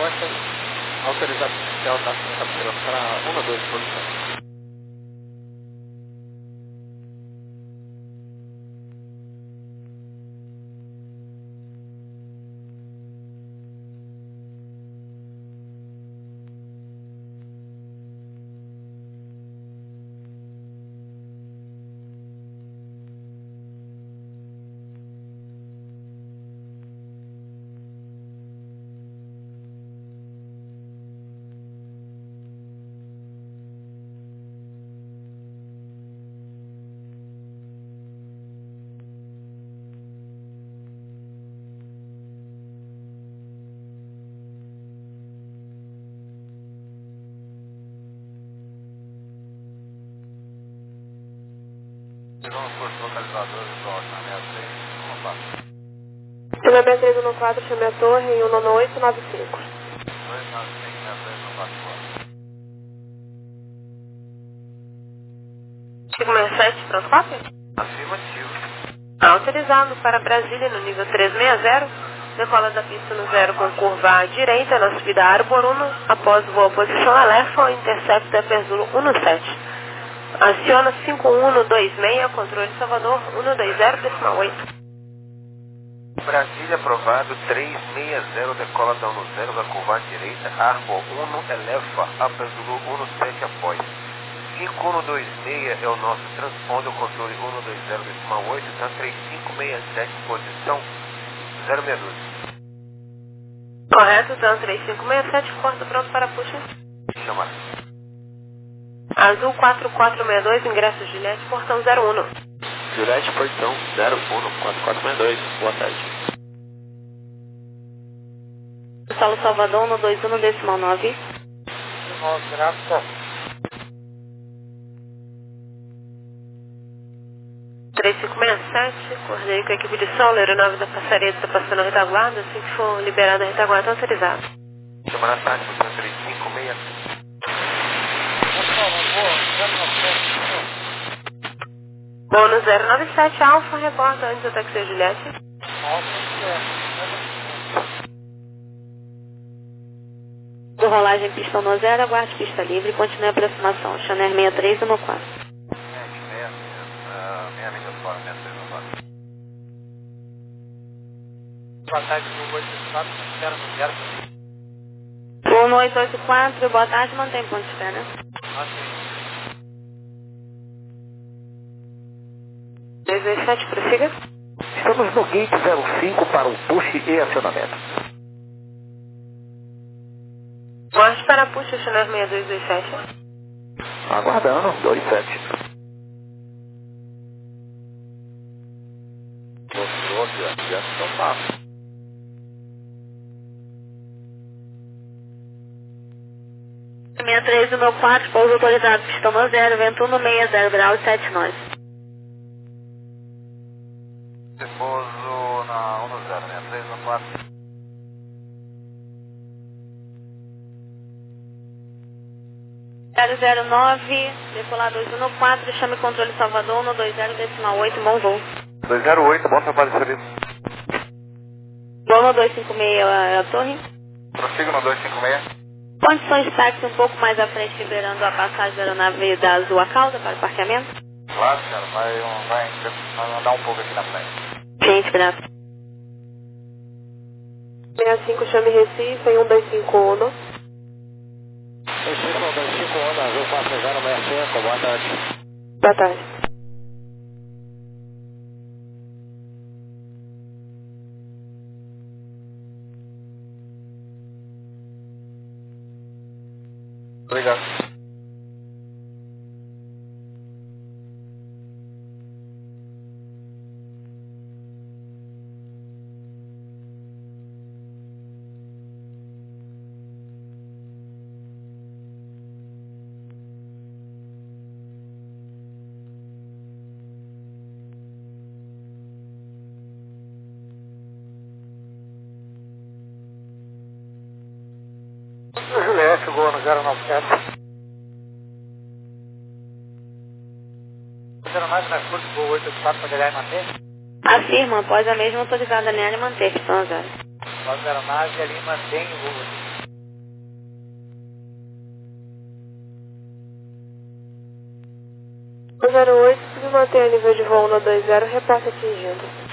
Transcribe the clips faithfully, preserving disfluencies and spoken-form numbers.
resposta autorizado oficial da captura para um dois produção. Chama B três um quatro, chame a torre em um nove oito nove cinco. cinco seis sete, Transcópio? Afirmativo. Autorizado para Brasília no nível trezentos e sessenta. Decola da pista no zero com curva à direita na subida Arbor um. Após voo posição Alefa, intercepta Perzulo sete. Aciona cinco um dois seis, controle Salvador um dois zero, decimal oito. Brasília aprovado, três seis zero, decola da um zero, vai curvar à direita, Arbor um, eleva, Apesulu um sete após. cinco um dois seis é o nosso transponder, controle um dois zero, decimal oito, tá três cinco seis sete, posição zero seis dois. Correto, então três cinco seis sete, porta pronto para puxa. Chamar. Azul quatro quatro seis dois, ingresso Juliette, portão zero um. Juliette, portão zero um, quatro quatro seis dois, boa tarde. Salo Salvador um dois um, decimal nove. Graça. três cinco seis sete, coordenei com a equipe de som, aeronave da passaria está passando a retaguarda, assim que for liberada a retaguarda, autorizado. Chamar a tática, três cinco seis sete. Bônus zero nove sete, Alfa, reporta antes do taxi Juliette. Do rolagem pistão no zero, aguarde pista livre e continue a aproximação. Chanel seis três um quatro. Boa tarde, Google oito quatro, espera no zero. um oito oito quatro, boa tarde, mantém ponto de espera. dois dois sete, prossiga. Estamos no gate zero cinco para o push e acionamento. Guarde para push, Chanel seis dois dois sete. Aguardando, dois sete. Mostrou que a aviação passa. seis três um quatro, pouso autorizado, pistão no zero, vento um seis zero grau e sete nós. Pouso na um zero, seis três um quatro. zero zero nove, decolar dois um quatro, chame controle Salvador um dois zero, decimal oito, bom voo. dois zero oito, bom trabalho, Felipe. Bom dois cinco seis, a, a torre. Prossiga no dois cinco seis. Condições de táxi um pouco mais à frente, liberando a passagem da aeronave da Azul a cauda para o parqueamento. Claro, senhora, vai, vai, vai andar um pouco aqui na frente. Gente, graças. sessenta e cinco, chame Recife em um dois cinco um. Recife um dois cinco um, Azul quatro zero seis cinco, boa tarde. Boa tarde. Obrigado. Juliette, chegou no zero nove sete. Zero mais na curva, voo oito quatro para ligar e manter. Afirma, após a mesma autorizada linear e manter, pistão zero. Nós aeronave ali mantém o voo. zero oito, se mantém a nível de voo um dois zero, repassa atingido.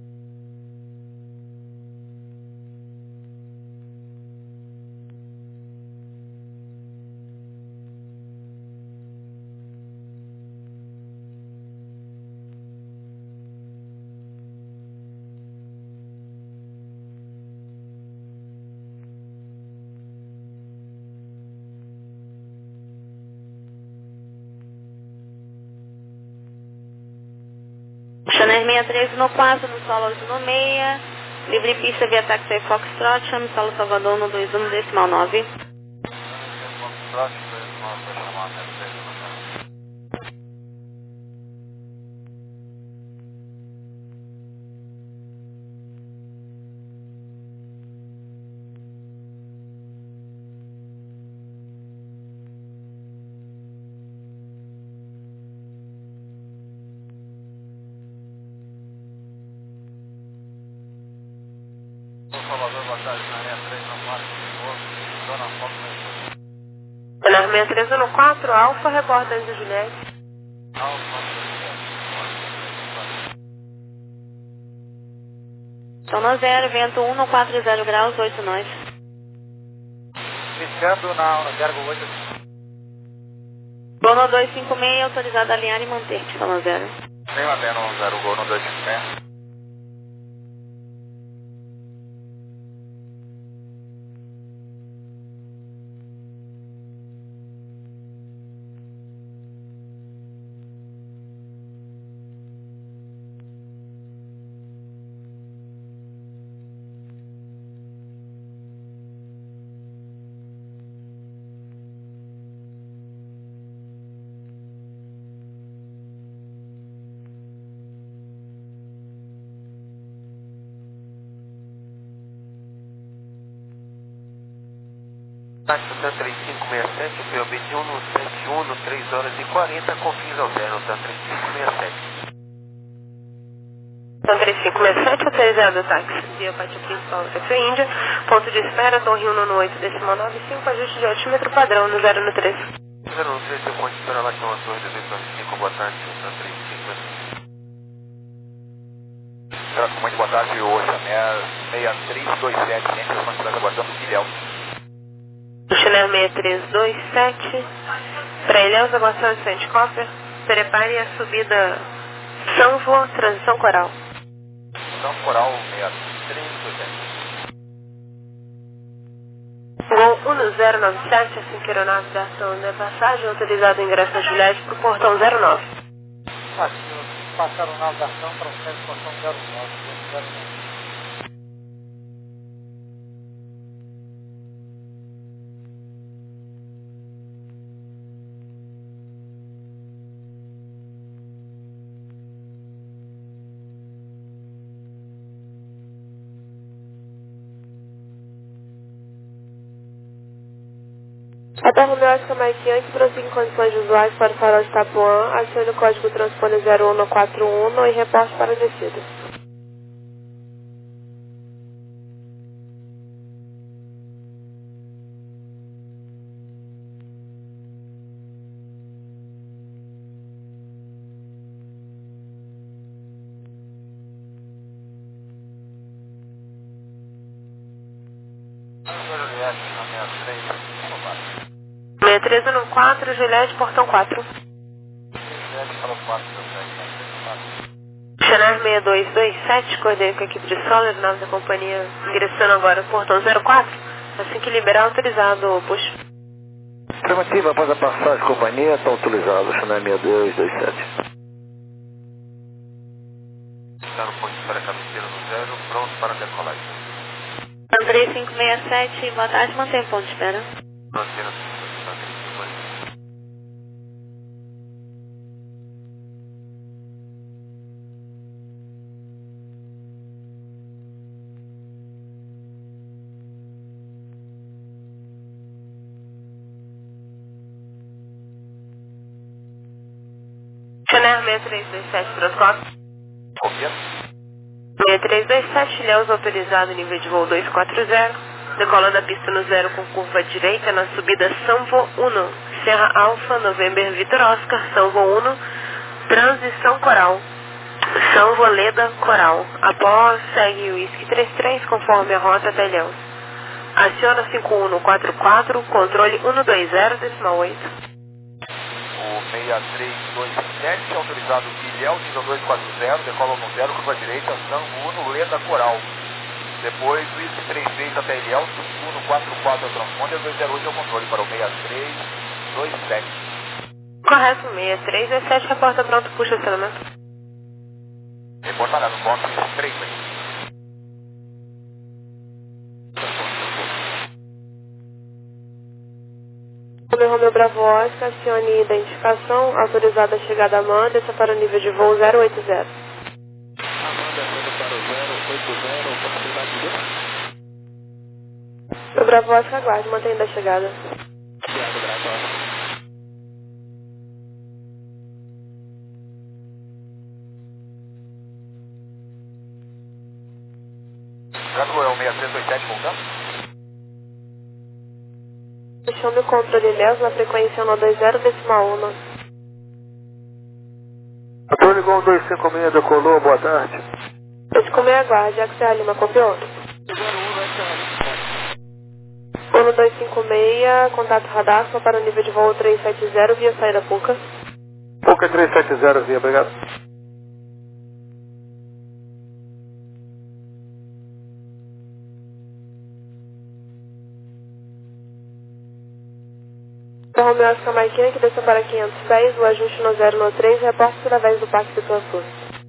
Chanel sessenta e três no quatro, no solo oito no seis, livre pista via táxi Foxtrot, chame solo Salvador no dois um, decimal nove. Salvador, boa tarde, Maria três no quatro, Dona Fox, Chanel sessenta e três no quatro, Alfa, reborda Enzo Juliette. Sono zero, vento um no quatro zero graus, oito nós. Piscando na zero oito. Gol no dois cinco seis, autorizado a alinhar e manter, Sono zero. Vem lá dentro, zero gol no dois cinco seis. Táxi TAM três cinco seis sete, P O B de um no sete um, no três horas e quarenta, com fins alternos, TAM três cinco seis sete. TAM três cinco seis sete, autorizado táxi via pátio principal da Taxi Índia, ponto de espera, Torre um no oito, decimal nove cinco, ajuste de altímetro padrão no zero no três. zero no três, eu ponto de espera lá, que é uma torre de dois cinco, boa tarde, TAM três cinco seis. Muito boa tarde, hoje é seis três dois sete, gente, nós estamos aguardando o Ilhéus. Chanel seis três dois sete, para Ilhéus, aguação de Saint Copper, prepare a subida Sanvo, transição coral. Transição coral seis três dois sete. Gol um zero nove sete, assim que a aeronave da ação de passagem, autorizado o ingresso da Juliette para o portão zero nove. Passaram na navegação para o centro portão zero nove, zero nove. Até Romeu Oscar Mike Yankee, prossiga em condições de usuários para o farol de Itapuã, acione o código transpone zero um no quatro um e reporte para a descida. seis três um quatro, Juliette, portão quatro. Chanel seis dois dois sete, coordenei com a equipe de solo, aeronave da companhia ingressando agora no portão zero quatro, assim que liberar, autorizado o push. Afirmativa, após a passagem, companhia, está autorizado, Chanel seis dois dois sete. Está no ponto para a cabeceira no zero, pronto para decolagem. três cinco seis sete, boa tarde, mantém ponto de espera. Mantendo Chanel seis três dois sete, protocolo. Confia. seis três dois sete, Ilhéus, autorizado nível de voo dois quatro zero, decola da pista no zero com curva direita na subida Sanvo um, Serra Alfa, November Vitor Oscar, Sanvo um, Transição Coral. São Voleda Coral. Após, segue o Whisky trinta e três conforme a rota até Ilhéus. Aciona cinco um um quatro quatro, controle cento e vinte, decimal oito. O seis três dois sete, autorizado Ilhéus, nível dois quatro zero, decola no zero, curva direita, São Uno, Leda Coral. Depois, Whisky trinta e três até Ilhéus, cinco um quatro quatro é o transponder, dois zero oito é o controle para o seis três dois sete. Correto, seis três dois sete, reporta pronto, puxa o estacionamento. Reportará no ponto três seis. Romeu Bravo Oscar, acione identificação, autorizada a chegada a Amanda, desça para o nível de voo zero oito zero. Amanda, indo para o zero oito zero, possibilidade de... O Bravo Oscar, aguarde, mantendo a chegada. Obrigado, Bravo. Gado é o seis três dois sete, voltando? Chame o controle Ilhéus na frequência cento e vinte, decimal um. Controle Gol dois cinco seis, decolou, boa tarde. Pode comer, aguarde, já que você Lima copiou. um dois cinco seis, contato radar, só para o nível de voo três sete zero, via saída Puca. Puca três sete zero, via, obrigado. Romeu Oscar Maiquinha, que desça para quinhentos pés, o ajuste no zero no três, reporte através do Parque do Sul.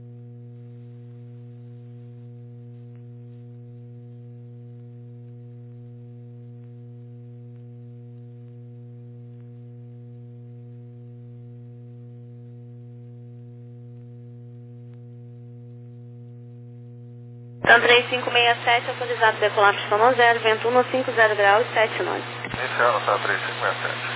Então três cinco seis sete, autorizado decolar para zero, vento um cinco zero graus, sete nove. Iniciando, tá, três cinco seis sete.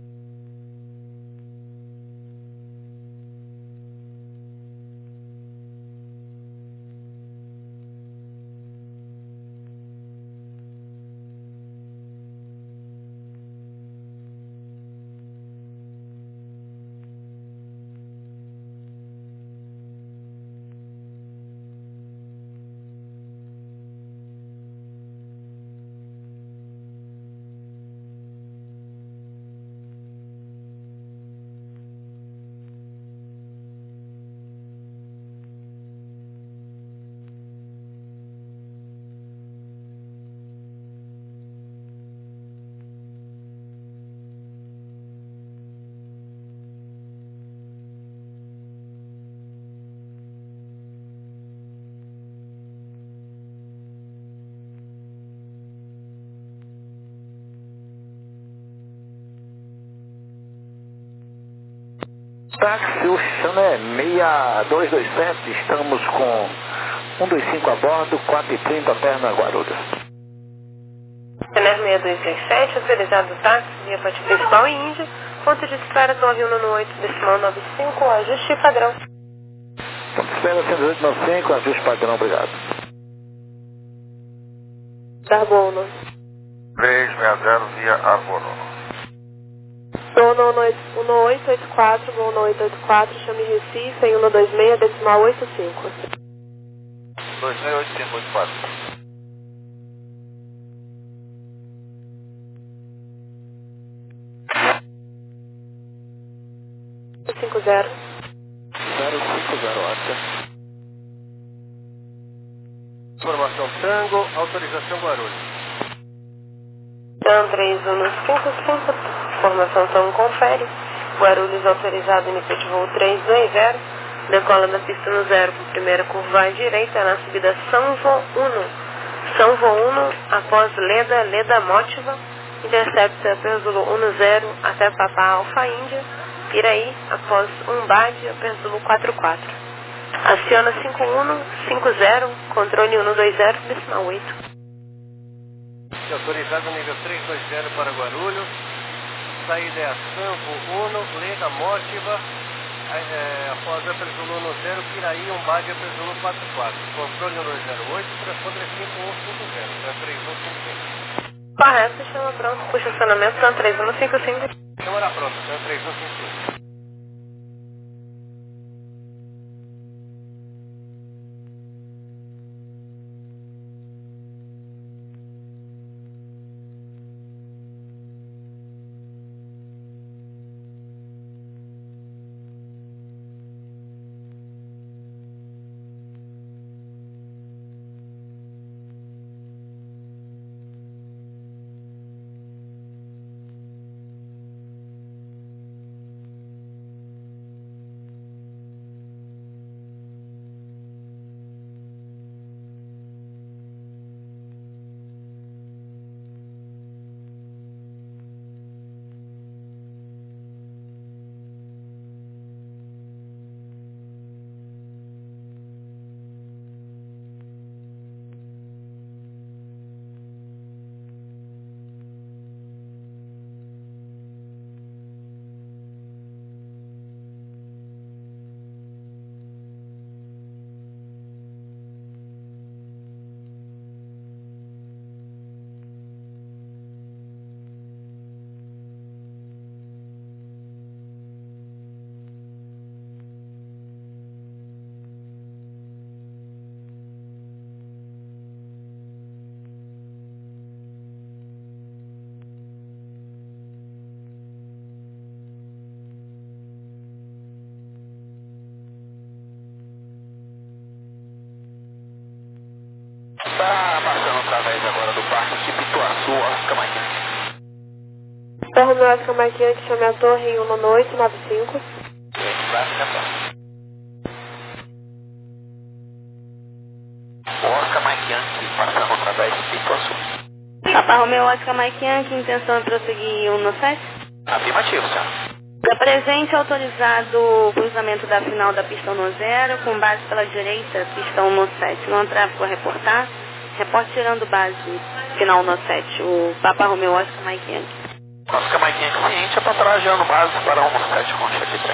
Táxi, o Chané seis dois dois sete, estamos com um dois cinco a bordo, quatro e trinta, perna Guarulhos. Chané seis dois dois sete, autorizado táxi, via ponte principal e Índia, ponto de espera nove um um oito, decimal nove cinco, ajuste padrão. Ponto de espera cento e oito noventa e cinco, ajuste padrão, obrigado. Darbono. três seis zero via Arbono. Gol no oito oito quatro, Gol no oito oito quatro, chame Recife, em cento e vinte e seis, decimal oito cinco. dois seis oito cinco oito quatro. cinco zero. zero cinco zero, Oscar. Informação Tango, autorização Guarulhos. Dan três um cinco cinco, formação Tom confere. Guarulhos autorizado, início de voo três dois zero. Decola da pista no zero por primeira curva à direita na subida São Vô Uno. São Vô Uno, após Leda, Leda Mótiva. Intercepta Perzolo um zero até Papá Alfa Índia. Piraí, após Umbade, Perzolo quatro quatro. Aciona cinco um cinco zero, controle cento e vinte, decimal oito. Autorizado nível três dois zero para Guarulhos. Saída é a Sampo Uno, Leda Mótiva, é, após a Perzolo um zero, Piraí, Umbade, Perzolo quatro quatro. Controle cento e oito, transponder cinco um cinco zero, para três um cinco cinco. Correto, chama pronto, puxa acionamento, São três um cinco cinco. Câmara pronta, três um cinco cinco. Sul, Oscar Mike Yankee. Papa Romeo Oscar Mike Yankee, chame a torre em um oito nove cinco. Oscar Mike Yankee, passando através de Pito Sul. Papa Romeo Oscar Mike Yankee, intenção é prosseguir um sete? Afirmativo, senhor. Da presente, autorizado o cruzamento da final da pista no zero, com base pela direita, pista um sete. Não há tráfego a reportar. Reporte tirando base, final no sete, o Papa Romeo Oscar Mike Yankee. Oscar Mike Yankee ciente, é para trajando base para um sete com chefe de trem.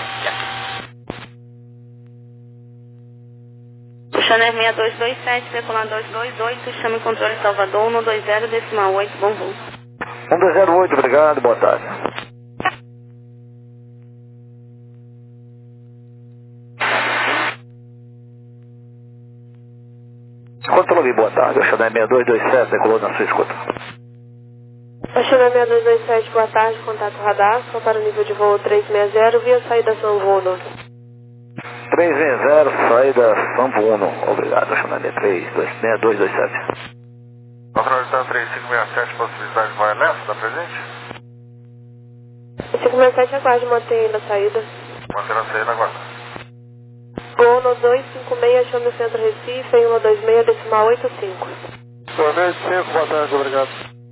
Chanel seis dois dois sete, decolando dois dois oito, chame controle Salvador, um dois zero, decimal oito, bom voo. um dois zero oito, obrigado, boa tarde. Controle, boa tarde, o Chanel seis dois dois sete, decolou na sua escuta. O Chanel seis dois dois sete, boa tarde, contato radar, só para o nível de voo trezentos e sessenta, via saída São Vuno. trezentos e sessenta, saída São Vuno, obrigado, Chanel seis dois dois sete. Controle três cinco seis sete, possibilidade de wireless, está presente? cinco seis sete, aguarde, mantém na saída. Mantendo a saída, aguarda. Gol no dois cinco seis, chame o centro Recife, em um dois seis, decimal oito cinco. dois cinco, boa tarde, obrigado.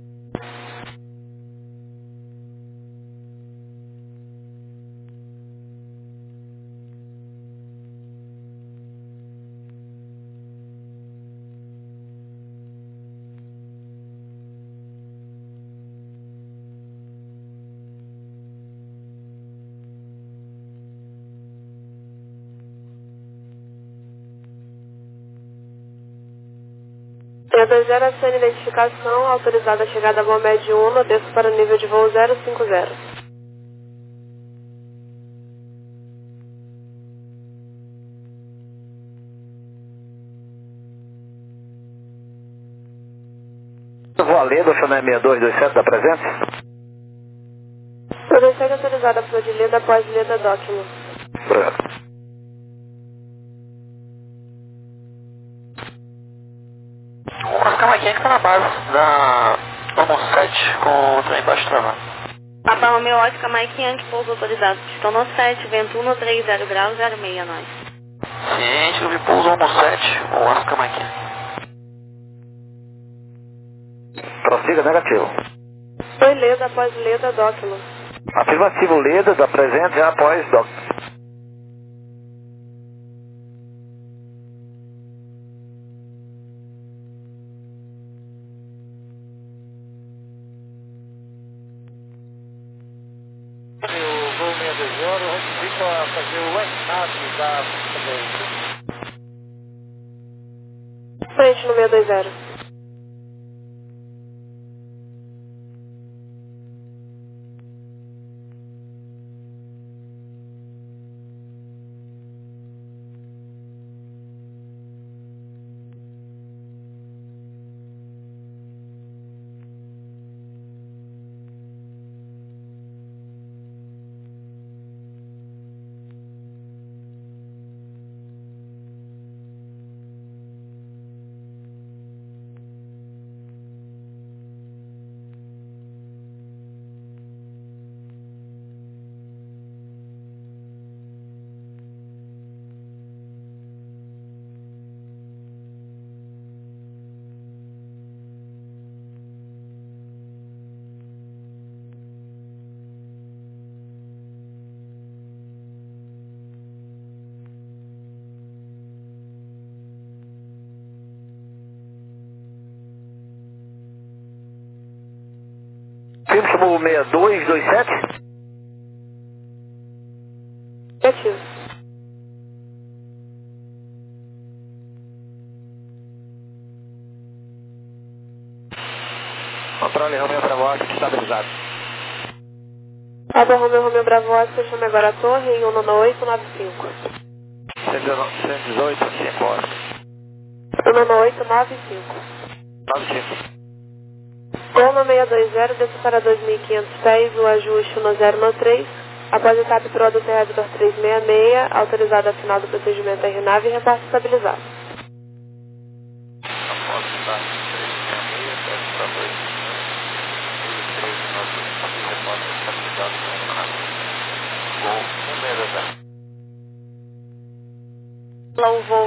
seis dois zero, acione identificação, autorizada a chegada a voo médio um, desço para o nível de voo zero cinco zero. Valendo, Chanel seis dois dois sete, da presente? seis dois sete, autorizada a flor de Leda após Leda Docking. Obrigado. Oscar Mike Yankee está na base da um sete com o trem baixo travado. Papa Romeo Oscar Mike Yankee, pouso autorizado, pistão no sete, vento um três zero graus, zero seis nós. Ciente, eu vi pouso um sete, o Oscar Mike Yankee. Prossiga, negativo. Foi Leda após Leda Docking. Afirmativo, Leda, da presente, já após Doc. O voo seis dois zero, fica a fazer o enave da pista dele. Frente no seis dois zero. Filme chamou seis dois dois sete? Negativo. Controle Romeo Bravo Oscar, estabilizado. Papa Romeo Romeo Bravo Oscar, chame agora a torre em um oito nove cinco. cento e dezoito, cinco Oscar. um oito nove cinco. nove cinco. Goma seis dois zero, desço para dois mil e quinhentos pés, o ajuste no zero três. Após etapa pro do Terrador trezentos e sessenta e seis, autorizado a final do procedimento R nave e repasse estabilizado. Após o trezentos e sessenta e seis, para dois.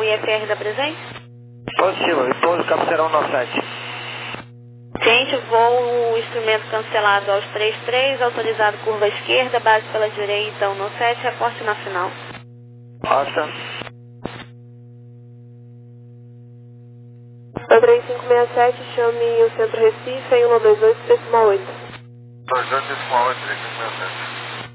I F R da presente? Positivo, e pouso Capcerão no sete. Gente, voo, instrumento cancelado aos trinta e três, autorizado curva esquerda, base pela direita, um sete, reporte na final. Awesome. O três cinco seis sete, chame o centro Recife em um dois oito decimal oito. dois dois decimal oito, três cinco seis sete.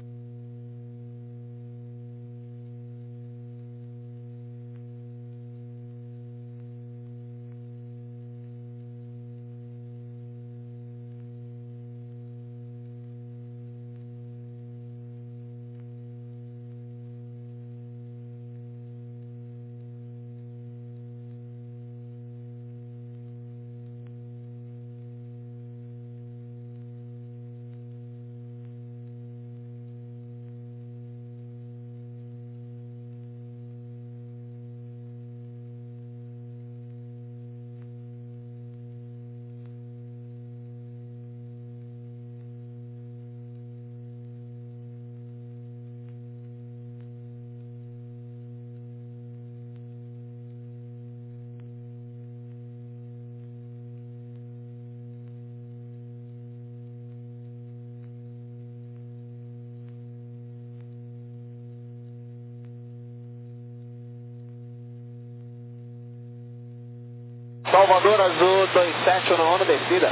Salvador Azul dois sete um um, descida.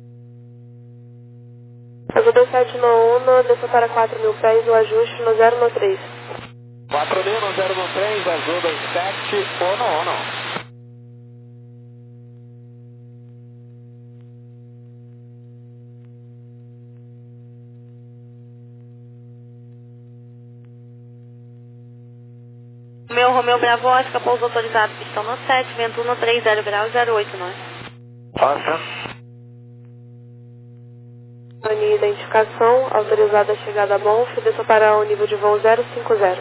Azul dois sete um um, desça para quatro mil pés, o ajuste no zero três. quatro mil no zero três, Azul dois sete um um. Meu Romeu Bravo, Oscar, pouso autorizado, pistão no sete, vento no três zero graus, zero oito nós. Awesome. Mania identificação, autorizada a chegada a Bonf, desça para o nível de voo zero cinco zero.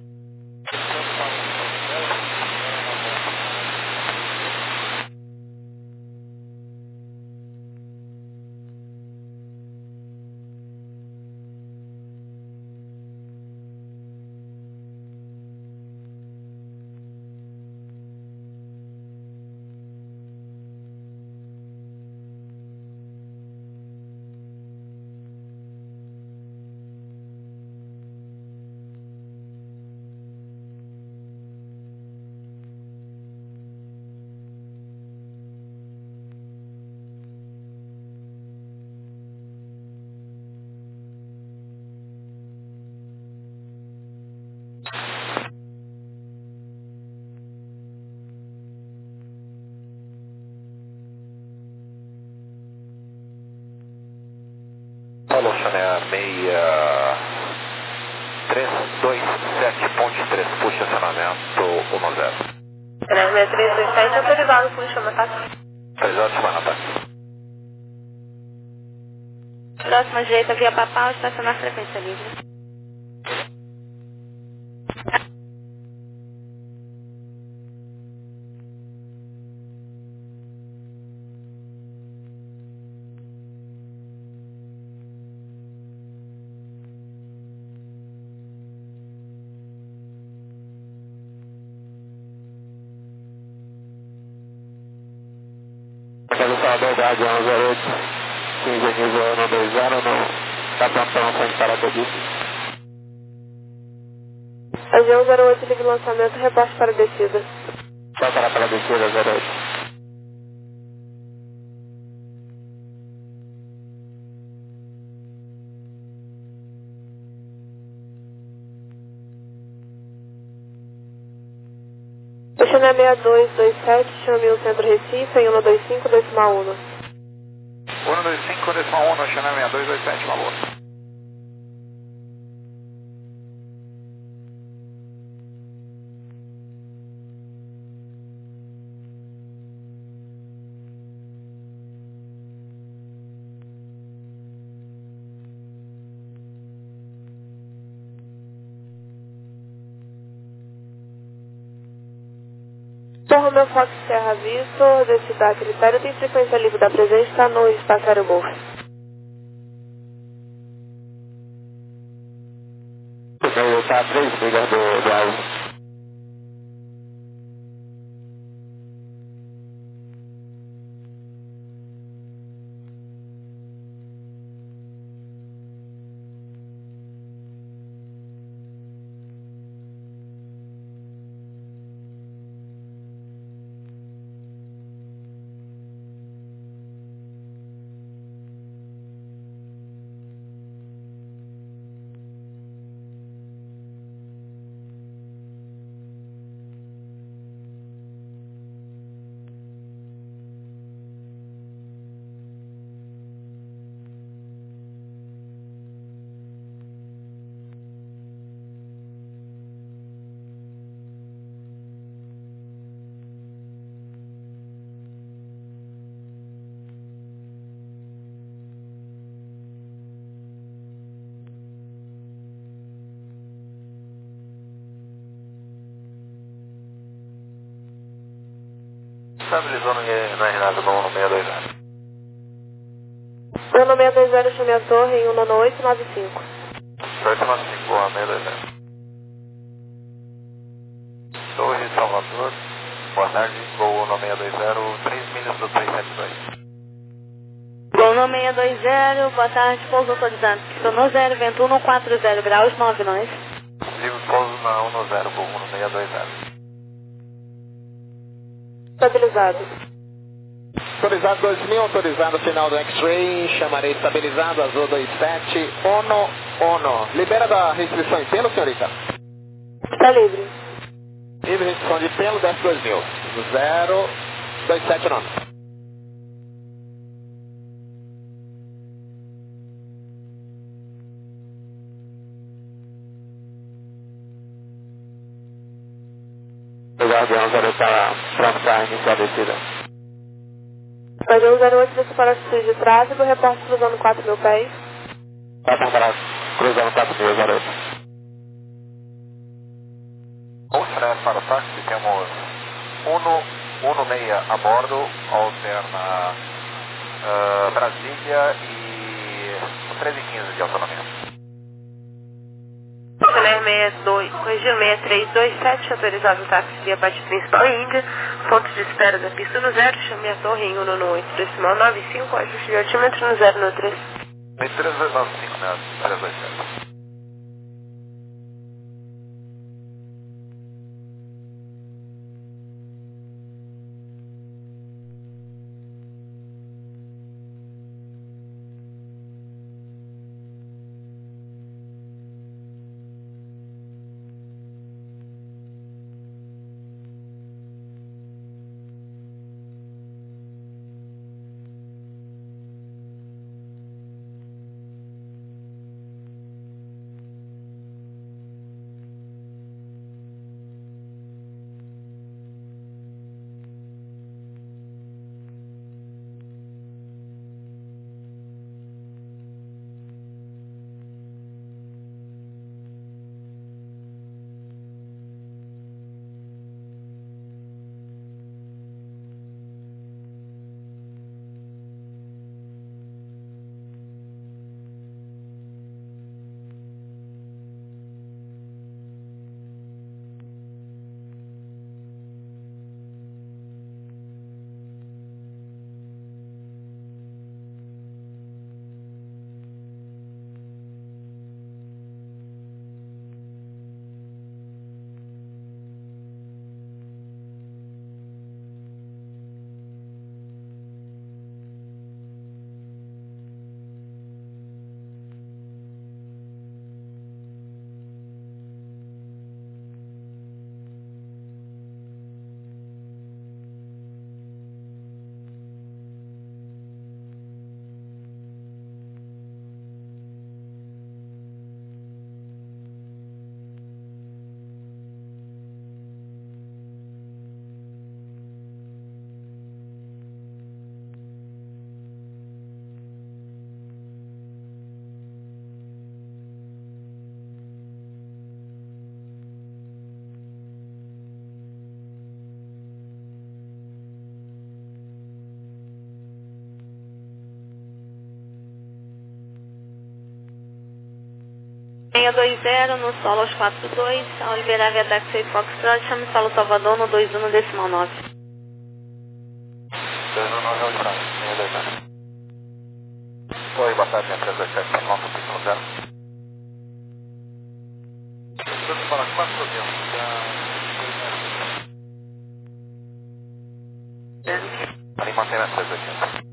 Alô, Chanel seis três dois sete ponto três, puxa acionamento um zero. seis três dois sete, autorizado, puxa, chama tá? três horas de semana, tá? Próxima direita, via Papal, estacionar frequência livre. Salvador Guardião zero oito, quinze nível um dois zero, no capitão sem paraquedista. Avião zero oito, livre lançamento, reporte para descida. Só para para descida zero oito. Chanel seis dois dois sete, chame o centro Recife em um dois cinco decimal um. um dois cinco decimal um, Chanel seis dois dois sete, uma boa. Torre meu Fox Serra Visto, descida a critério, tem frequência livre da presença, está no espaço aerogolf. Está a três milhas do, do alvo. Estabilizou no, no R nove no seis dois zero. Bruno seis dois zero, chame a torre em um nove oito nove cinco. oito nove cinco, boa, seis dois zero. Torre Salvador, boa tarde, gol no seis dois zero, três milhas do três sete dois. Gol no seis dois zero, boa tarde, pouso autorizado. Pistão zero, vento um quatro zero graus, nove nós. Vivo pouso na um zero, gol no seis dois zero. Estabilizado. Autorizado dois mil, autorizado final do X-Ray, chamarei estabilizado, azul vinte e sete, Ono, Ono. Libera da restrição em pelo, senhorita? Está livre. Livre restrição de pelo, desce dois mil. zero dois sete nove. Obrigado, zero para para iniciar a descida. Guardião zero oito, desce para a atitude de tráfego, reporte cruzando quatro mil pés. Passa para cruzando quatro mil, zero oito. Ultra para o táxi, temos um um seis a bordo, alterna uh, Brasília e o treze quinze de autonomia. seis dois, corrigiu seis três dois sete, autorizado o táxi via parte principal Índia, ponto de espera da pista no zero, chame a torre em um nove oito, decimal nove cinco, ajuste de altímetro no zero nove três. três dois nove cinco, né? três dois sete. seis dois zero no solo aos quatro dois, ao liberar via táxi Foxtrot, chame solo Salvador no dois um decimal nove. dois um nove oito nove, seis dois zero. Oi, boa tarde, três dois sete, conta pista no zero. Tudo para quatro mil, já... Ali mantém a três dois sete.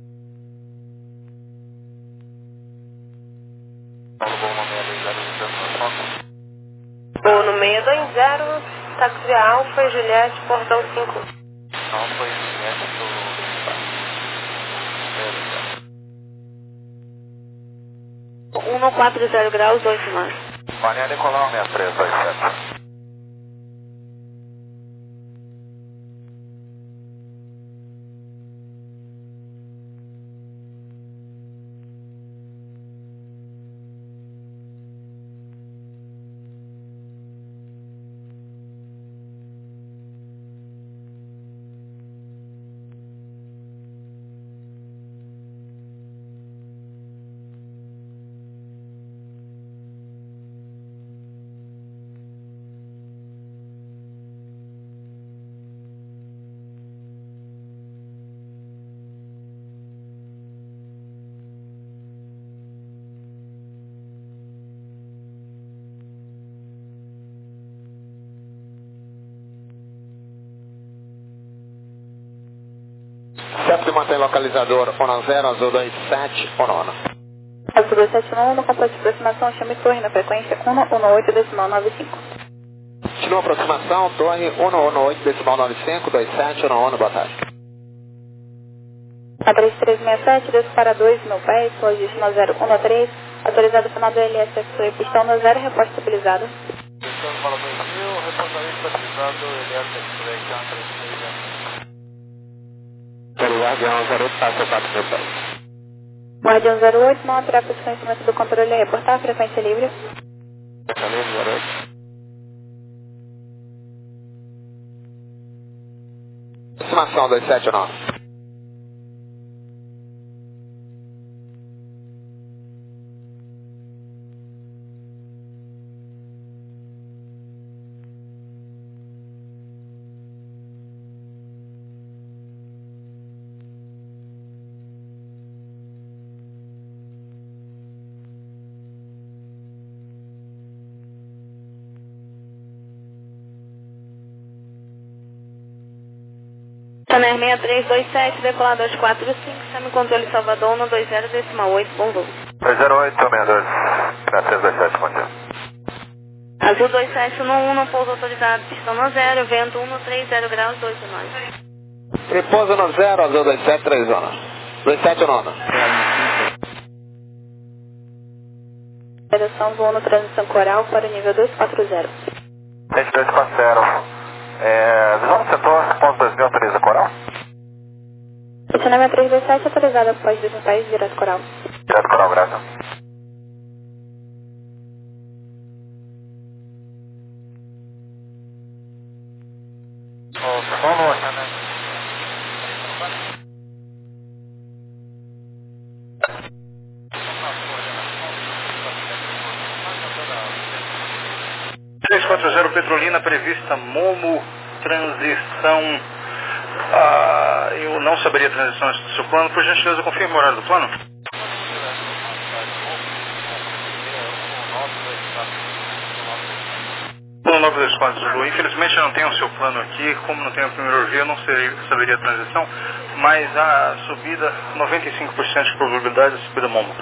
Ou no seis dois zero, táxi Alfa, Juliette, portão cinco. Não foi Juliette do... um quatro zero graus, oito nós. Maria Nicolau, seis três dois sete. Reporte mantém localizador um zero, azul dois sete, um nono. Azul dois sete um, no complexo de aproximação, chame torre na frequência um um oito decimal nove cinco. Continua aproximação, torre um um oito decimal nove cinco, dois sete, um nono, boa tarde. A três três seis sete, desce para dois, meu pé, logística zero um três, atualizado final do L S X-Ray, pistão no zero, reporte estabilizado. Pistão para dois mil, reportamento estabilizado, L S X-Ray, Jan três três. Guardião zero oito, passa quatro mil pés. Guardião zero oito, não alterar o conhecimento do controle a reportar, frequência livre. Frequência livre, zero oito. Aproximação dois sete um nove. Taner seis três dois sete, decolar dois quatro cinco, chame controle Salvador um dois zero decimal oito, bom voo. dois zero oito, seis dois, três dois sete, bom dia. Azul dois sete um um, pouso autorizado, pistão no zero, vento um três zero graus, dois nove. Repouso no zero, azul dois sete três nono. dois sete nono. Operação voo no transição coral para o nível dois quatro zero. Gente dois quatro zero. É, visão do setor, ponto dois mil, autoriza coral? Estacionamento três dois sete, autorizado após dois mil pés, direto coral. Direto coral, graças. O solo, né? três quatro zero Petrolina, prevista Momo, transição. Ah, eu não saberia a transição do seu plano, por gentileza, confirme o horário do plano. um nove dois quatro Zulu, infelizmente eu não tenho o seu plano aqui, como não tenho a primeira via, eu não sei, saberia a transição, mas a subida, noventa e cinco por cento de probabilidade de subida Momo.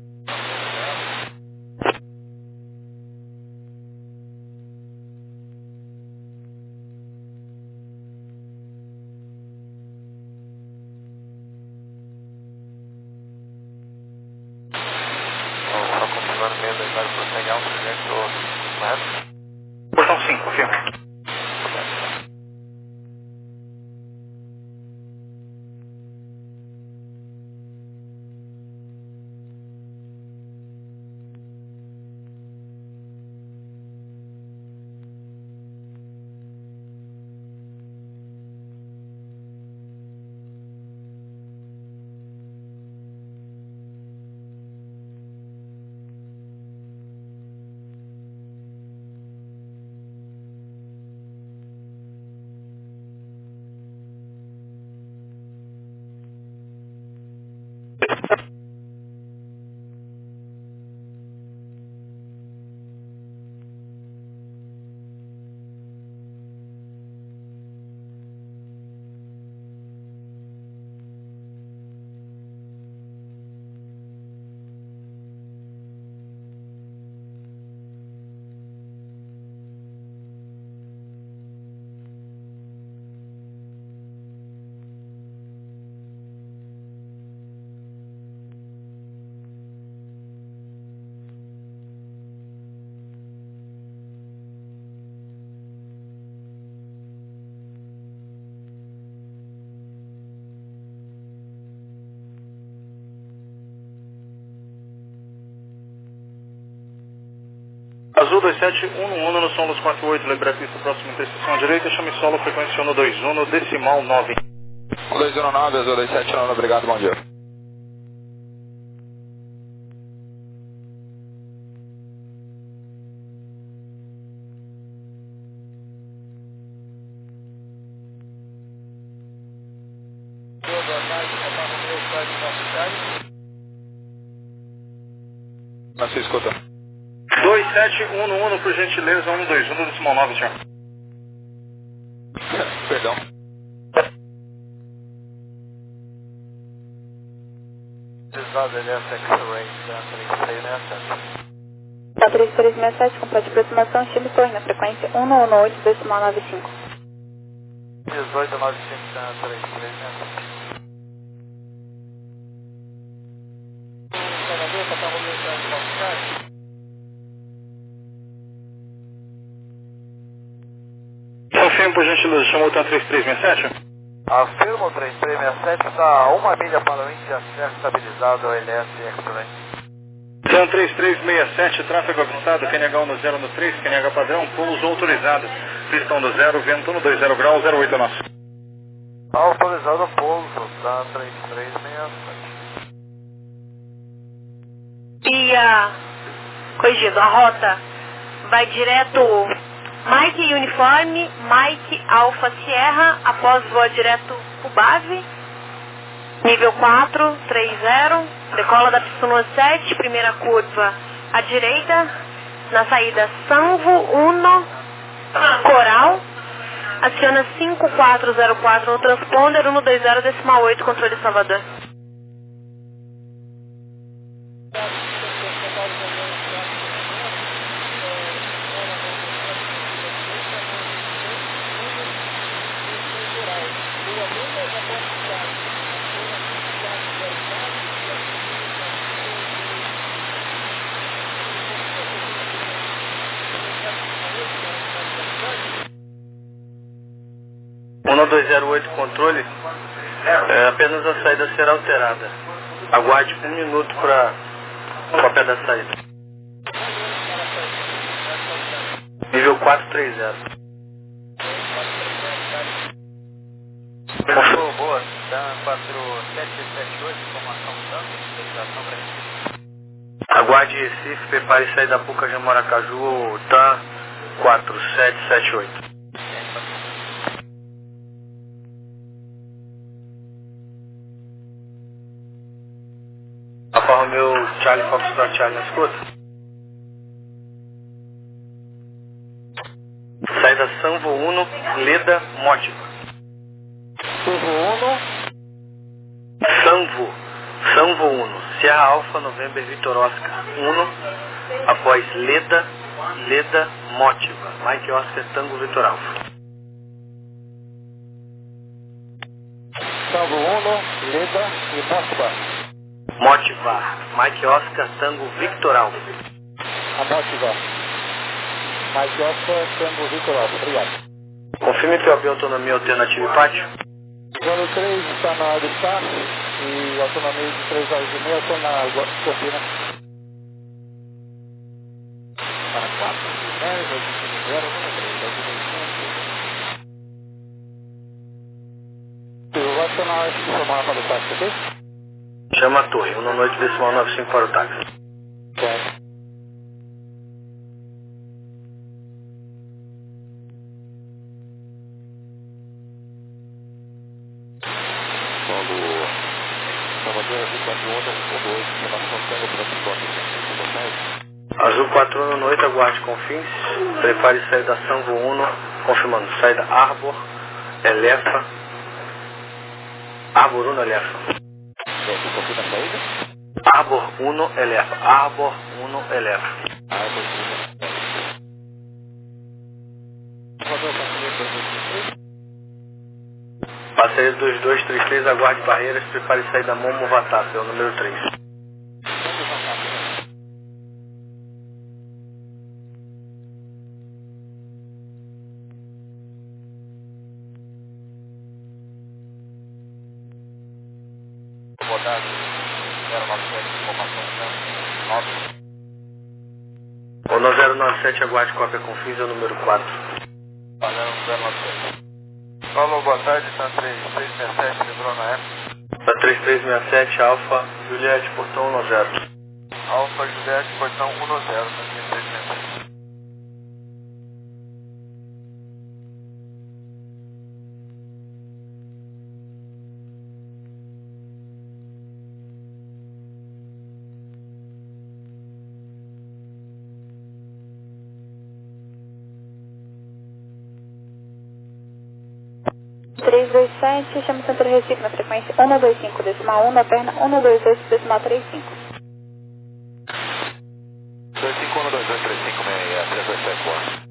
Portão cinco, confirma. Azul dois sete um um no som dos quatro oito, lembra a pista próxima interseção à direita, chame solo, frequência um dois um, decimal nove. um dois um nove, Azul dois sete um, obrigado, bom dia. Não se escuta. dois sete um um, por gentileza, um dois um, decimal nove, senhor. Perdão. atualizado L S X-Ray três três seis sete. Tá três três seis sete, completa de aproximação, estime torre na frequência um um oito dois nove cinco. dezoito nove cinco três três seis sete. Confirme, por gentileza, chamou o três três seis sete? Afirma o três três seis sete, está a uma milha para o índice, acesso estabilizado ao L S X-Ray. Sam três três seis sete, tráfego avistado, Q N H um no zero no três, Q N H padrão, pouso autorizado, pistão do zero, vento no dois zero graus, zero oito nosso. Autorizado pouso, tá três três seis sete. E a... corrigindo, a rota vai direto Mike Uniforme, Mike Alpha Sierra, após voa direto pro base, nível quatro, três zero, decola da pista sete, primeira curva à direita, na saída Sanvo um, Coral, aciona cinco quatro zero quatro no transponder, um dois zero decimal oito, controle Salvador. um dois zero oito, controle, é, apenas a saída será alterada. Aguarde um minuto para o papel da saída. Nível quatro três zero. Controle boa, Dan quatro sete sete oito, informação dando, autorização para Recife. Aguarde Recife, prepare sair da Puca de Maracaju, Dan quatro sete sete oito. Alfa Romeo Charlie Foxtrot Charlie na escuta. Saída Sanvo um, Leda, Mótiva. Sanvo um. Sanvo, Sanvo um, Sierra Alfa November Vitor Oscar um, após Leda, Leda, Mótiva, Mike Oscar Tango Vitor Alfa. Sanvo um, Leda e Mótiva. Motivar, Mike Oscar Tango Victor Alfa. A Mótiva. Mike Oscar Tango Victor Alfa. Obrigado. Confirme P O B autonomia alternativa e pátio. zero três está na área de espaço e autonomia de três horas e meia, estou na Campina. Para quatro, dez, oito, zero, eu vou acionar esse informar para o táxi, ok? Chama a torre, um noite decimal noventa e cinco para o táxi. Ok. Azul quatro um noite, aguarde confins. Prepare saída Sanvo um, confirmando. Saída Arbor, Elefa. Arbor um, Elefa. Arbor um, Elefa. Arbor um, Elefa. Passageiro dois dois três três, aguarde barreiras. Prepare saída Momo Vatap, é o número três. O zero nove sete, aguarde cópia com fins, é o número quatro. zero nove sete. Alô, boa tarde, tá três três seis sete, lembrou na época? Tá três três seis sete, Alfa, Juliette, portão um zero. Alfa, Juliette, portão um zero, tá três três seis sete. três dois sete, chama o Centro Recife na frequência um dois cinco decimal um, na perna um dois oito decimal trinta e cinco. dois cinco um dois oito três cinco seis três dois sete quatro.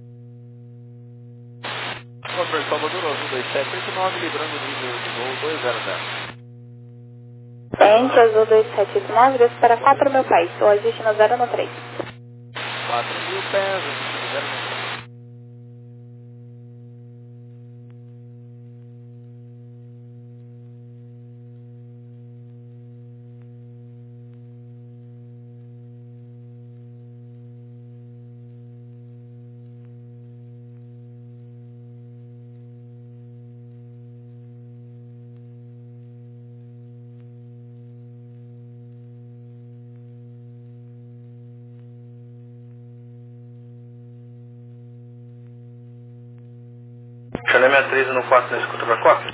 Roberto Salvador, azul dois sete oito nove, librando o nível de voo dois zero zero. Tente, azul dois sete oito nove, desce para quatro mil pés, o ajuste no zero no três. quatro mil pés, ajuste no zero no três. Chanel sessenta e três no quatro na escuta para quatro.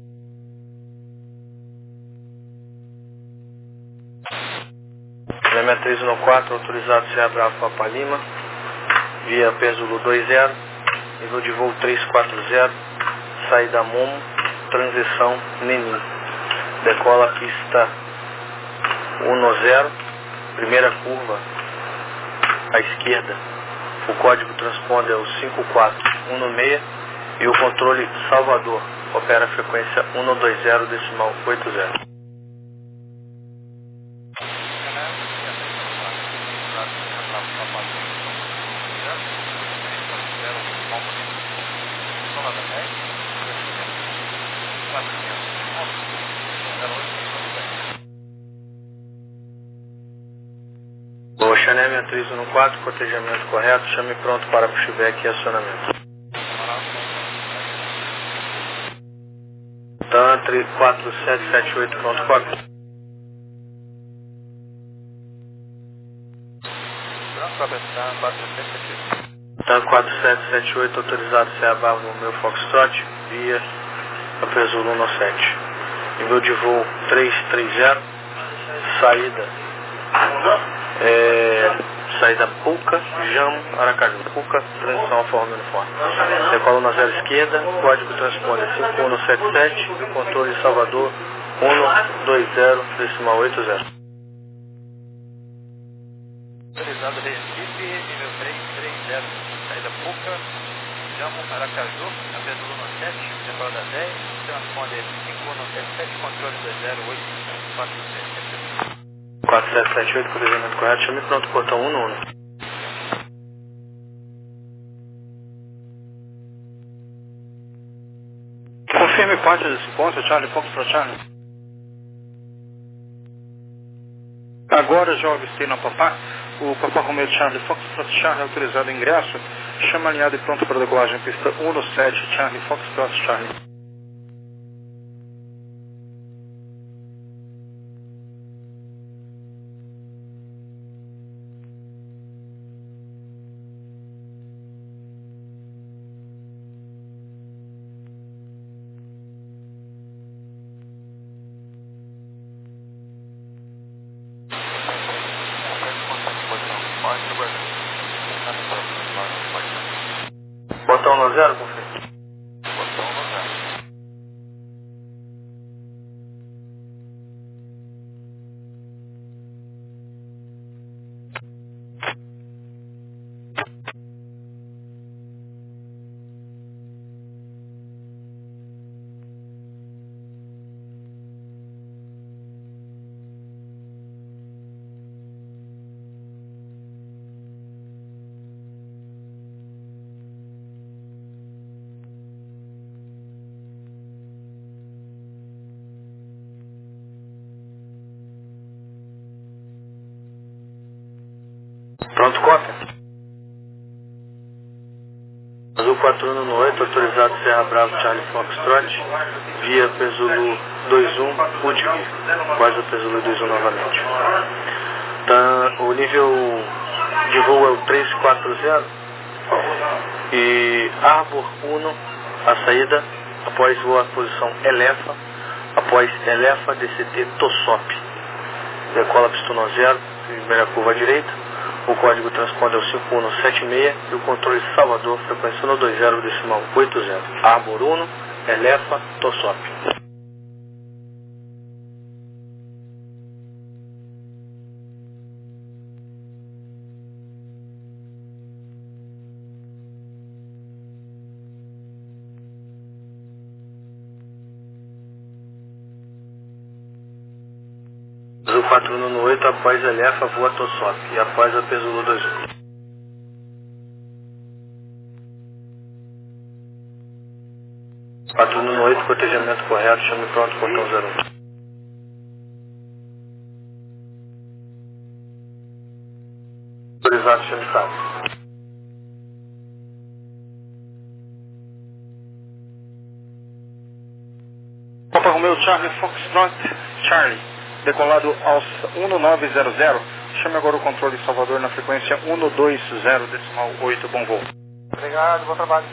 Chanel sessenta e três no quatro, autorizado Serra Bravo Papa Lima, via P Zulu dois zero, nível de voo trezentos e quarenta, saída Momo, transição Nenim. Decola pista um zero, primeira curva à esquerda. O código transponder é o cinco quatro um seis. E o controle Salvador opera a frequência um dois zero decimal oito zero. O Chanel sessenta e três no quatro, cotejamento correto, chame pronto para pushback e acionamento. Tantre quatro sete sete oito, pronto, cópia. Tan quatro sete sete oito, autorizado Serra Bravo no meu Foxtrot, via P Zulu um sete. Nível de voo trezentos e trinta, saída, é, saída Puca, Jamo, Aracaju. Puca, transição Alfa Romeo uniforme. Decola na zero esquerda, código transponder cinco um sete sete e o controle Salvador um dois zero decimal oito zero. Autorizado Recife, nível três três zero, saída Puca, Jamo, Aracaju, a P Zulu um sete, decola da dez, transponder cinco um sete sete, controle dois zero oito quatro sete sete oito. quatro sete sete oito, cotejamento correto, chame pronto, portão um um. Confirme parte desse ponto, Charlie Fox para Charlie. Agora já avistei na Papá, o Papa Romeo Charlie Fox para Charlie autorizado ingresso, chama alinhado e pronto para decolagem, pista um sete, Charlie Fox para Charlie. Botão no zero, confirma. Botão no zero. Pronto, cópia. Azul quatro um oito, autorizado Serra Bravo Charlie Foxtrot, via P Zulu dois um, Udmir, quase o P Zulu dois um novamente. Tá, o nível de voo é o três quatro zero e Arbor um, a saída, após voar a posição Elefa, após Elefa D C T Tossop. Decola pistão zero, primeira curva à direita. O código transponder é o cinco um sete seis e o controle Salvador, frequência um dois zero decimal oito zero. Arbor um, Elefa, Tossop. Azul quatro um no oito, após Elefa, voa Tossop. E após a Pesulu dois um. quatro um oito, cotejamento correto, chame pronto, portão zero um. Autorizado, chame sábio. Papa Romeo Charlie Foxtrot Charlie, decolado aos um nove zero zero, chame agora o controle Salvador na frequência um dois zero decimal oito, bom voo. Obrigado, bom trabalho.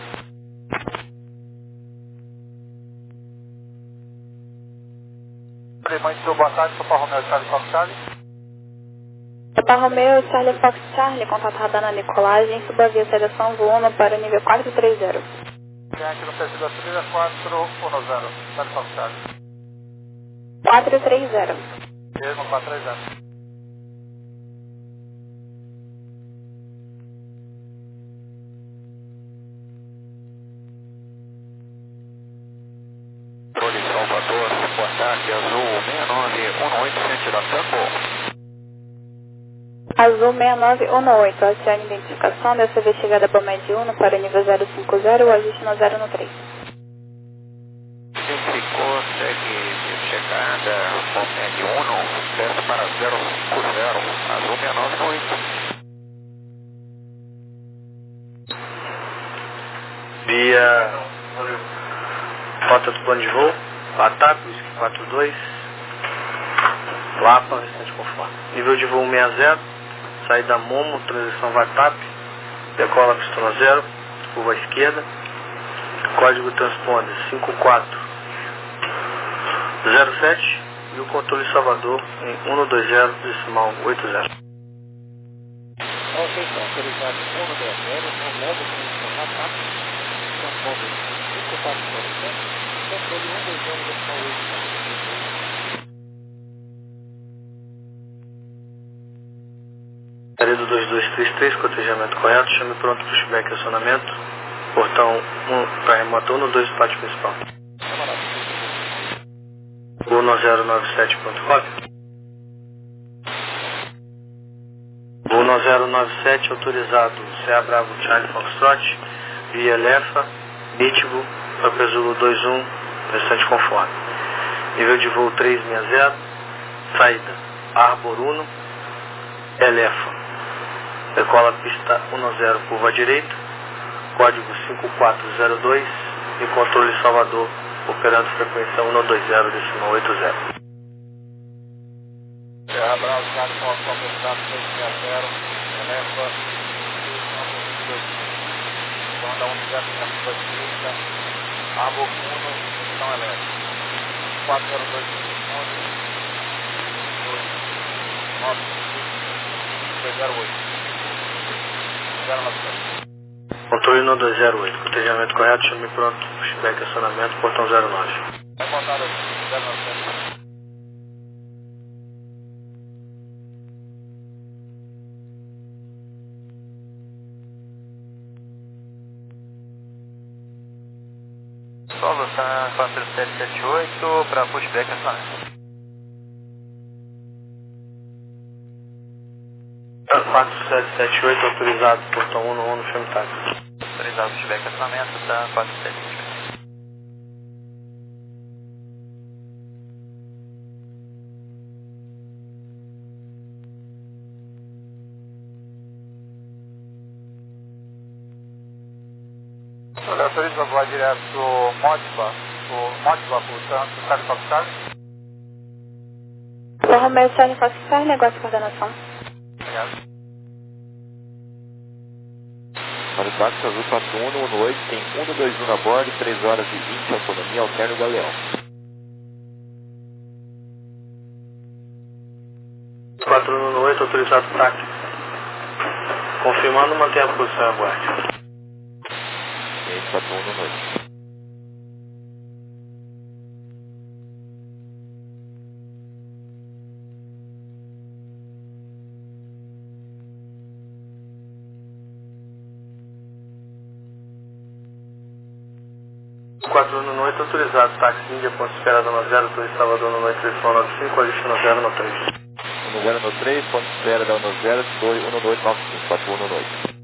Muito boa tarde, Papa Romeo Charlie Fox Charlie. Papa Romeo Charlie Fox Charlie, contato radar na decolagem, suba a via seleção voando para o nível quatro três zero. Gente, no perfil da subida quatro um zero, Charlie Fox Charlie. quatro três zero. Mesmo quatro três zero. Salvador, boa tarde, Azul seis nove um oito, sentido a Tambo. Azul seis nove um oito, acione identificação, dessa vez chegada Bomed um para o nível zero cinco zero, o ajuste no zero no três. Identificou, segue chegada, Bomed um, desce para zero cinco zero, Azul seis nove um oito. Via rota do plano de voo, Latap, quatro dois, Lapa, restante conforme. Nível de voo sessenta, saída Momo, transição Vatap, decola pistona zero, curva à esquerda, código transponder cinco quatro zero sete e o controle Salvador em um dois zero decimal oito zero. Ok, então, autorizado um dois zero, não leva o transição Vatap, transponder cinco quatro zero sete, controle um dois zero decimal oito zero. Período dois dois três três, cotejamento correto, chame pronto para o pushback e acionamento, portão um para remota um no dois, pátio principal. Voo zero nove sete ponto nove. Voo zero nove sete, autorizado C A Bravo Charlie Foxtrot, via Elefa, Nitivo, para Zulu dois um, restante conforme. Nível de voo trezentos e sessenta, saída Arbor um, Elefa. Decola pista um zero, curva à direita, código cinco quatro zero dois e controle Salvador, operando frequência um dois zero decimal oito zero. Serra Bravo, Charlie Fox, autorizado seis seis zero, Elefa, banda um zero na curva direita, Arbor um, São Elétrica, quatro zero dois onze, nove dois zero oito. Controle um dois zero oito, cotejamento correto, chame pronto, pushback e acionamento, portão zero nove. Vai contar aqui, zero nove. Solo tá quatro sete sete oito para pushback e acionamento. quatro sete sete oito, autorizado, portão um no um no chame táxi. Autorizado pushback e acionamento, tá quatro sete sete oito. Olha, autoriza voar direto do Modiba, o Modiba, portanto, Charlie Fox Charlie. Papa Romeo Charlie Fox Charlie, negócio de coordenação. Obrigado. Autorizado, Azul quatro um no oito, tem um dois um na bordo, três horas e vinte, autonomia, alterna o galeão. quatro um no oito, autorizado táxi. Confirmando, manter a posição aguarde. quatro um no oito. quatro um no oito, autorizado, táxi Índia, ponto espera Dona zero, dois Salvador no oito, três nove cinco, ajuste no zero no três. um zero no três, ponto espera da um zero, dois um oito nove cinco, quatro um no oito.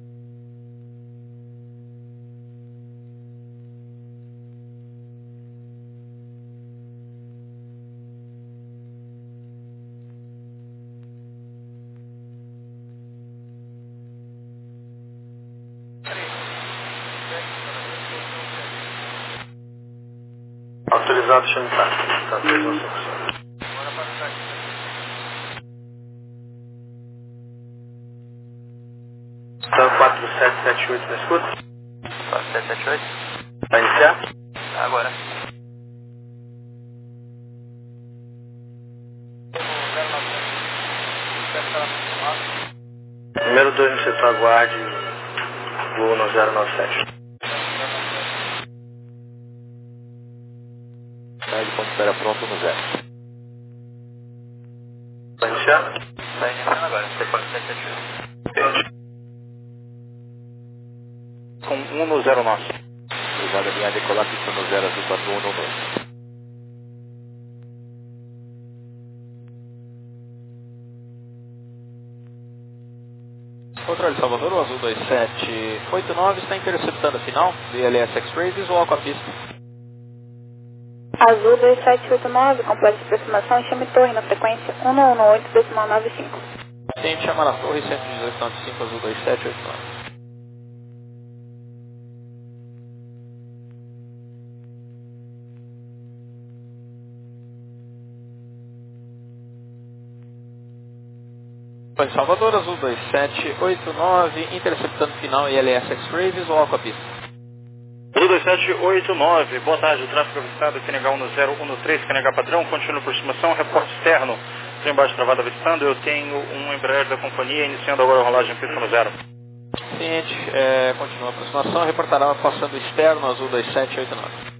Autorizado, chame táxi. Tá, três um cinco. Então, quatro sete sete oito, me escuta? quatro sete sete oito. Vai iniciar? Agora. Número dois no setor, aguarde voo no zero nove sete. Médio, ponto espera pronto no zero. Vai iniciar? Vai iniciando agora, C quatro sete sete oito. Com um no zero nove. Obrigado, linha decolar, pista no zero, azul quatro um no oito. Controle Salvador, o azul dois sete oito nove está interceptando a final, V L S X-Ray, visual com a pista. Azul dois sete oito nove, complexo de aproximação, chame torre na frequência um um oito decimal nove cinco. Tente chamar a torre cento e dezoito ponto cinco, azul dois sete oito nove. Salvador, azul dois sete oito nove, interceptando final I L S X-Ray, visual com a pista. Azul dois sete oito nove, boa tarde, o tráfego avistado, Q N H um no zero um no três, Q N H padrão, contínuo por estimação, reporte externo, trem baixo travado avistando, eu tenho um Embraer da companhia, iniciando agora a rolagem pista no zero. Seguinte, é, continua a aproximação, reportará passando externo, azul dois sete oito nove.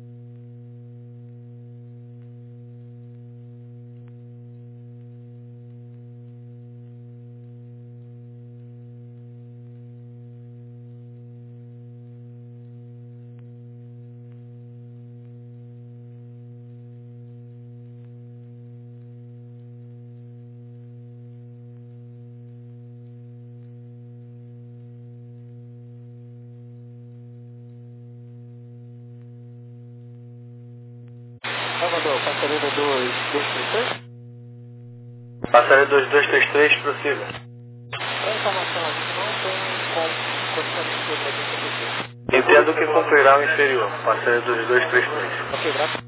Salvador, passaredo dois dois três três. Passaredo dois dois três três, prossiga. Para informação, a gente não tem como condição de seguro para quem tem. Entendo que cumprirá o inferior. Passaredo dois dois três três. Ok, graças.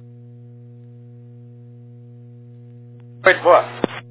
Muito boa.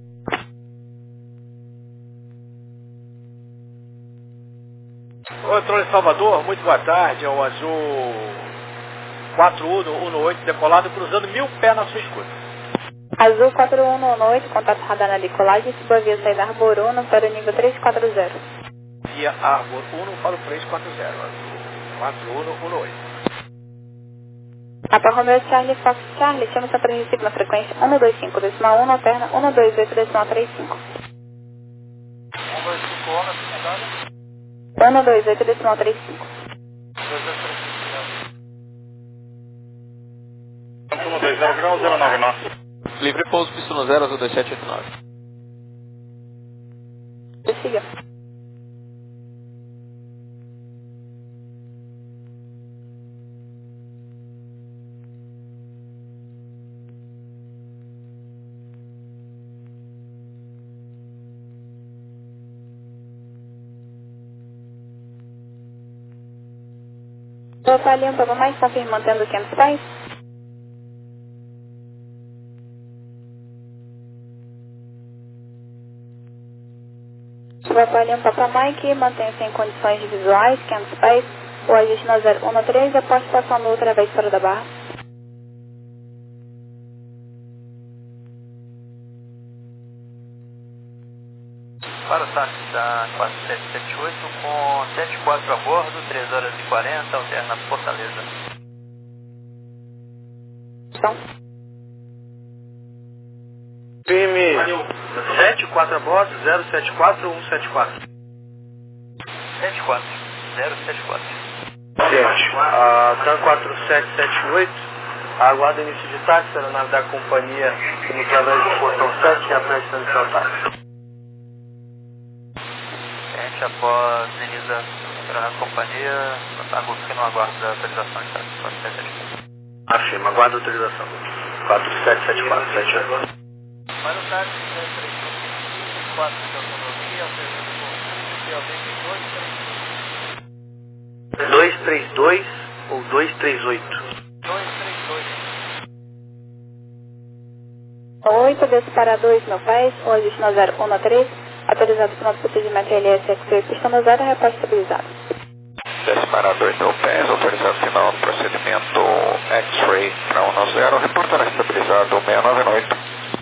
Controle Salvador, muito boa tarde, é o azul quatro um no oito decolado, cruzando mil pés na sua escuta. Azul quatro um no oito, contato radar na decolagem, suba via saída Arbor um para o nível três quatro zero. Via Arbor um para o três quatro zero, azul quatro um no oito. Papa Romeo Charlie Fox Charlie, chama o centro de Recife na frequência um dois cinco decimal um, alterna um dois oito decimal três cinco. um dois cinco, onda, secundária. um dois oito decimal três cinco. dois dois três cinco, um dois zero grau zero nove nove. Livre pouso, pista no zero, azul dois sete oito nove. Prossiga. Estou ali um pouco mais, confirmando tendo quinhentos pés. Estou ali um pouco mais, que mantém-se em condições visuais, quinhentos pés. O ajuste no zero um no três, após passando outra vez fora da barra. Para o táxi da quatro sete sete oito com sete quatro a bordo, três horas e quarenta, alterna Fortaleza. Então. Firme sete quatro a bordo, zero sete quatro um sete quatro. sete quatro, zero sete quatro. Gente, a TAM quatro sete sete oito, aguarda início de táxi, a nave da companhia, através do portão sete, e a prestação de seu táxi. Gente, após iniciar a companhia, está buscando o aguardo da autorização de táxi quatro sete sete quatro. Afirma, aguarda a autorização. quatro sete sete quatro sete oito. Para o táxi dois três quatro de autonomia, oferecendo por C L B dois três dois. dois três dois ou dois três oito? dois três dois. oito, desce para dois Novais, o ajuste no zero um três, autorizado para o nosso procedimento L S X P, pista no zero, reposto estabilizado. Desce para dois mil pés, autorizado final do procedimento X-Ray para um no zero, reportará estabilizado seiscentos e noventa e oito.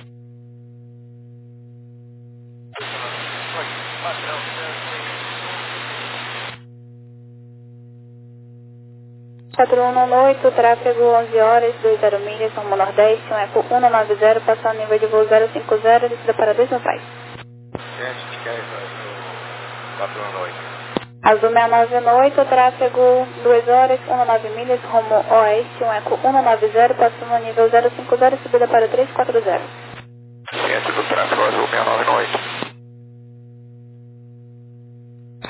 quatro um nove oito, tráfego onze horas, dois zero milhas, rumo nordeste, um eco um nove zero, passando nível de voo zero cinco zero, descida para dois Novais. Gente, que é quatro um oito. Azul seis nove oito, tráfego duas horas, nove milhas, rumo oeste, um eco um nove zero, passando nível zero cinco zero, subida para três quatro zero.